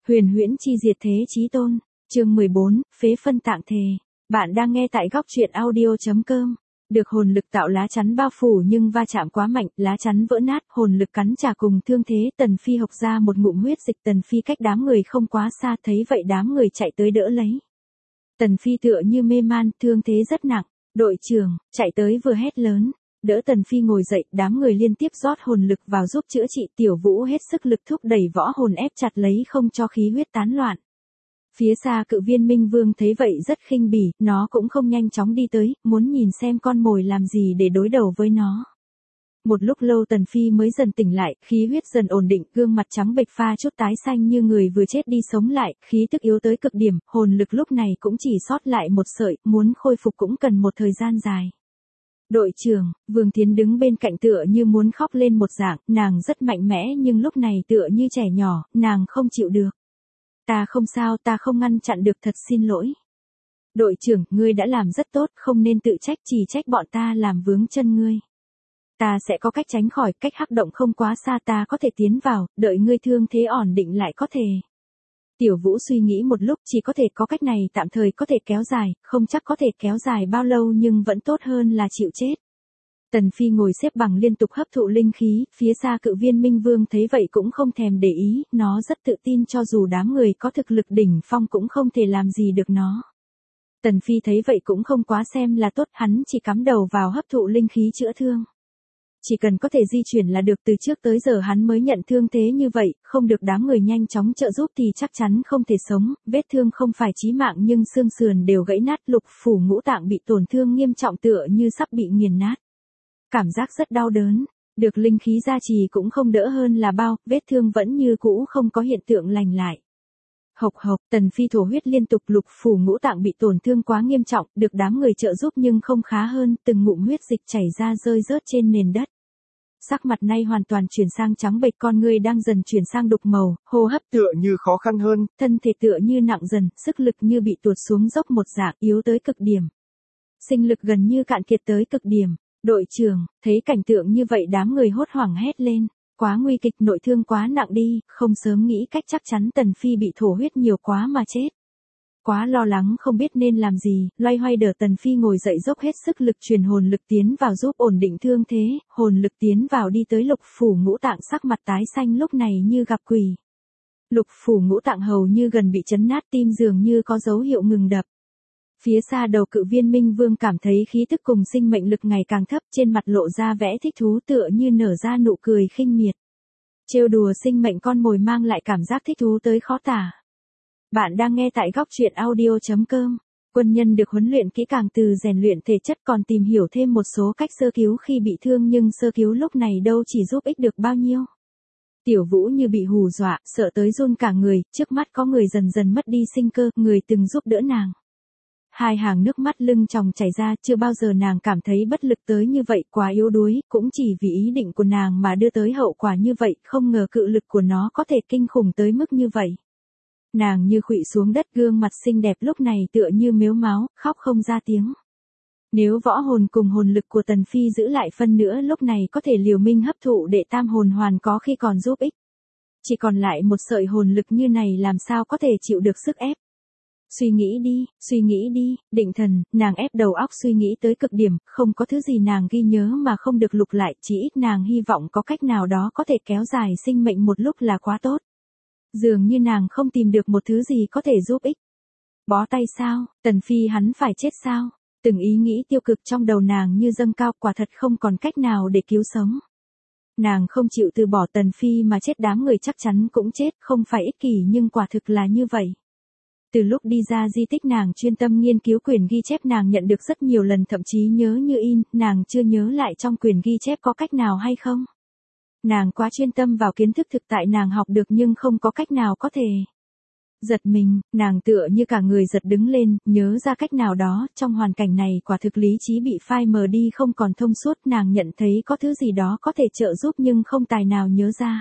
Huyền huyễn chi diệt thế chí tôn, chương 14, phế phân tạng thề. Bạn đang nghe tại góc truyện audio.com. Được hồn lực tạo lá chắn bao phủ nhưng va chạm quá mạnh, lá chắn vỡ nát, hồn lực cắn trả cùng thương thế. Tần Phi hộc ra một ngụm huyết dịch. Tần Phi cách đám người không quá xa, thấy vậy đám người chạy tới đỡ lấy. Tần Phi tựa như mê man, thương thế rất nặng. Đội trưởng, chạy tới vừa hét lớn. Đỡ Tần Phi ngồi dậy, đám người liên tiếp rót hồn lực vào giúp chữa trị. Tiểu Vũ hết sức lực thúc đẩy võ hồn ép chặt lấy không cho khí huyết tán loạn. Phía xa Cự Viên Minh Vương thấy vậy rất khinh bỉ, nó cũng không nhanh chóng đi tới, muốn nhìn xem con mồi làm gì để đối đầu với nó. Một lúc lâu Tần Phi mới dần tỉnh lại, khí huyết dần ổn định, gương mặt trắng bệch pha chút tái xanh như người vừa chết đi sống lại, khí tức yếu tới cực điểm, hồn lực lúc này cũng chỉ sót lại một sợi, muốn khôi phục cũng cần một thời gian dài. Đội trưởng, Vương Thiến đứng bên cạnh tựa như muốn khóc lên một dạng, nàng rất mạnh mẽ nhưng lúc này tựa như trẻ nhỏ, nàng không chịu được. Ta không sao, ta không ngăn chặn được, thật xin lỗi. Đội trưởng, ngươi đã làm rất tốt, không nên tự trách, chỉ trách bọn ta làm vướng chân ngươi. Ta sẽ có cách tránh khỏi, cách hắc động không quá xa, ta có thể tiến vào, đợi ngươi thương thế ổn định lại có thể. Tiểu Vũ suy nghĩ một lúc, chỉ có thể có cách này tạm thời có thể kéo dài, không chắc có thể kéo dài bao lâu nhưng vẫn tốt hơn là chịu chết. Tần Phi ngồi xếp bằng liên tục hấp thụ linh khí, phía xa Cự Viên Minh Vương thấy vậy cũng không thèm để ý, nó rất tự tin cho dù đám người có thực lực đỉnh phong cũng không thể làm gì được nó. Tần Phi thấy vậy cũng không quá xem là tốt, hắn chỉ cắm đầu vào hấp thụ linh khí chữa thương. Chỉ cần có thể di chuyển là được, từ trước tới giờ hắn mới nhận thương thế như vậy, không được đám người nhanh chóng trợ giúp thì chắc chắn không thể sống, vết thương không phải chí mạng nhưng xương sườn đều gãy nát, lục phủ ngũ tạng bị tổn thương nghiêm trọng tựa như sắp bị nghiền nát. Cảm giác rất đau đớn, được linh khí gia trì cũng không đỡ hơn là bao, vết thương vẫn như cũ không có hiện tượng lành lại. Hộc hộc, Tần Phi thổ huyết liên tục, lục phủ ngũ tạng bị tổn thương quá nghiêm trọng, được đám người trợ giúp nhưng không khá hơn, từng ngụm huyết dịch chảy ra rơi rớt trên nền đất. Sắc mặt nay hoàn toàn chuyển sang trắng bệch, con người đang dần chuyển sang đục màu, hô hấp tựa như khó khăn hơn, thân thể tựa như nặng dần, sức lực như bị tuột xuống dốc một dạng, yếu tới cực điểm. Sinh lực gần như cạn kiệt tới cực điểm. Đội trưởng, thấy cảnh tượng như vậy đám người hốt hoảng hét lên, quá nguy kịch, nội thương quá nặng đi, không sớm nghĩ cách chắc chắn Tần Phi bị thổ huyết nhiều quá mà chết. Quá lo lắng không biết nên làm gì, loay hoay đỡ Tần Phi ngồi dậy dốc hết sức lực truyền hồn lực tiến vào giúp ổn định thương thế, hồn lực tiến vào đi tới lục phủ ngũ tạng, sắc mặt tái xanh lúc này như gặp quỷ. Lục phủ ngũ tạng hầu như gần bị chấn nát, tim dường như có dấu hiệu ngừng đập. Phía xa đầu Cự Viên Minh Vương cảm thấy khí tức cùng sinh mệnh lực ngày càng thấp, trên mặt lộ ra vẻ thích thú tựa như nở ra nụ cười khinh miệt. Trêu đùa sinh mệnh con mồi mang lại cảm giác thích thú tới khó tả. Bạn đang nghe tại góc truyện audio.com. Quân nhân được huấn luyện kỹ càng từ rèn luyện thể chất còn tìm hiểu thêm một số cách sơ cứu khi bị thương nhưng sơ cứu lúc này đâu chỉ giúp ích được bao nhiêu. Tiểu Vũ như bị hù dọa, sợ tới run cả người, trước mắt có người dần dần mất đi sinh cơ, người từng giúp đỡ nàng. Hai hàng nước mắt lưng tròng chảy ra, chưa bao giờ nàng cảm thấy bất lực tới như vậy, quá yếu đuối, cũng chỉ vì ý định của nàng mà đưa tới hậu quả như vậy, không ngờ cự lực của nó có thể kinh khủng tới mức như vậy. Nàng như khuỵu xuống đất, gương mặt xinh đẹp lúc này tựa như mếu máo, khóc không ra tiếng. Nếu võ hồn cùng hồn lực của Tần Phi giữ lại phân nữa lúc này có thể liều minh hấp thụ để tam hồn hoàn có khi còn giúp ích. Chỉ còn lại một sợi hồn lực như này làm sao có thể chịu được sức ép. Suy nghĩ đi, định thần, nàng ép đầu óc suy nghĩ tới cực điểm, không có thứ gì nàng ghi nhớ mà không được lục lại, chỉ ít nàng hy vọng có cách nào đó có thể kéo dài sinh mệnh một lúc là quá tốt. Dường như nàng không tìm được một thứ gì có thể giúp ích. Bó tay sao, Tần Phi hắn phải chết sao? Từng ý nghĩ tiêu cực trong đầu nàng như dâng cao, quả thật không còn cách nào để cứu sống. Nàng không chịu từ bỏ Tần Phi mà chết, đám người chắc chắn cũng chết, không phải ích kỷ nhưng quả thực là như vậy. Từ lúc đi ra di tích nàng chuyên tâm nghiên cứu quyển ghi chép nàng nhận được rất nhiều lần, thậm chí nhớ như in, nàng chưa nhớ lại trong quyển ghi chép có cách nào hay không. Nàng quá chuyên tâm vào kiến thức thực tại nàng học được nhưng không có cách nào có thể. Giật mình, nàng tựa như cả người giật đứng lên, nhớ ra cách nào đó, trong hoàn cảnh này quả thực lý trí bị phai mờ đi không còn thông suốt, nàng nhận thấy có thứ gì đó có thể trợ giúp nhưng không tài nào nhớ ra.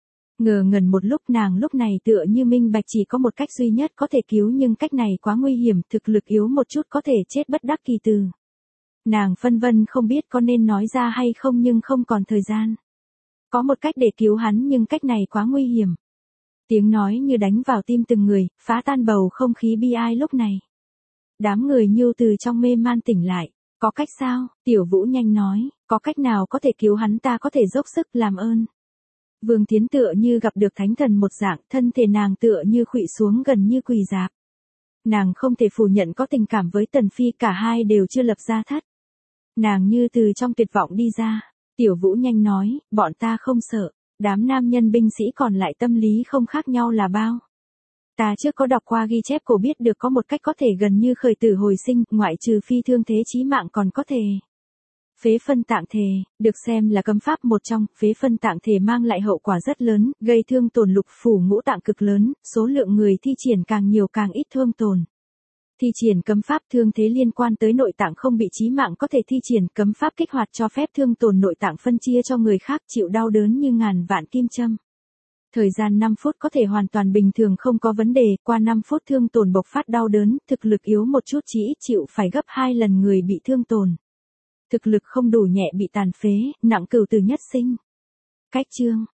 Ngờ ngẩn một lúc, nàng lúc này tựa như minh bạch chỉ có một cách duy nhất có thể cứu nhưng cách này quá nguy hiểm, thực lực yếu một chút có thể chết bất đắc kỳ từ. Nàng phân vân không biết có nên nói ra hay không nhưng không còn thời gian. Có một cách để cứu hắn nhưng cách này quá nguy hiểm. Tiếng nói như đánh vào tim từng người, phá tan bầu không khí bi ai lúc này. Đám người Nhu từ trong mê man tỉnh lại. Có cách sao? Tiểu Vũ nhanh nói, có cách nào có thể cứu hắn, ta có thể dốc sức làm ơn. Vương Thiến tựa như gặp được thánh thần một dạng, thân thể nàng tựa như khuỵu xuống gần như quỳ rạp. Nàng không thể phủ nhận có tình cảm với Tần Phi, cả hai đều chưa lập gia thất. Nàng như từ trong tuyệt vọng đi ra. Tiểu Vũ nhanh nói, bọn ta không sợ, đám nam nhân binh sĩ còn lại tâm lý không khác nhau là bao. Ta trước có đọc qua ghi chép cổ biết được có một cách có thể gần như khởi tử hồi sinh, ngoại trừ phi thương thế chí mạng còn có thể. Phế phân tạng thể, được xem là cấm pháp một trong, phế phân tạng thể mang lại hậu quả rất lớn, gây thương tổn lục phủ ngũ tạng cực lớn, số lượng người thi triển càng nhiều càng ít thương tổn. Thi triển cấm pháp thương thế liên quan tới nội tạng không bị chí mạng có thể thi triển, cấm pháp kích hoạt cho phép thương tổn nội tạng phân chia cho người khác chịu đau đớn như ngàn vạn kim châm. Thời gian 5 phút có thể hoàn toàn bình thường không có vấn đề, qua 5 phút thương tổn bộc phát đau đớn, thực lực yếu một chút chỉ ít chịu phải gấp 2 lần người bị thương tổn. Thực lực không đủ nhẹ bị tàn phế, nặng cửu tử nhất sinh. Cách chương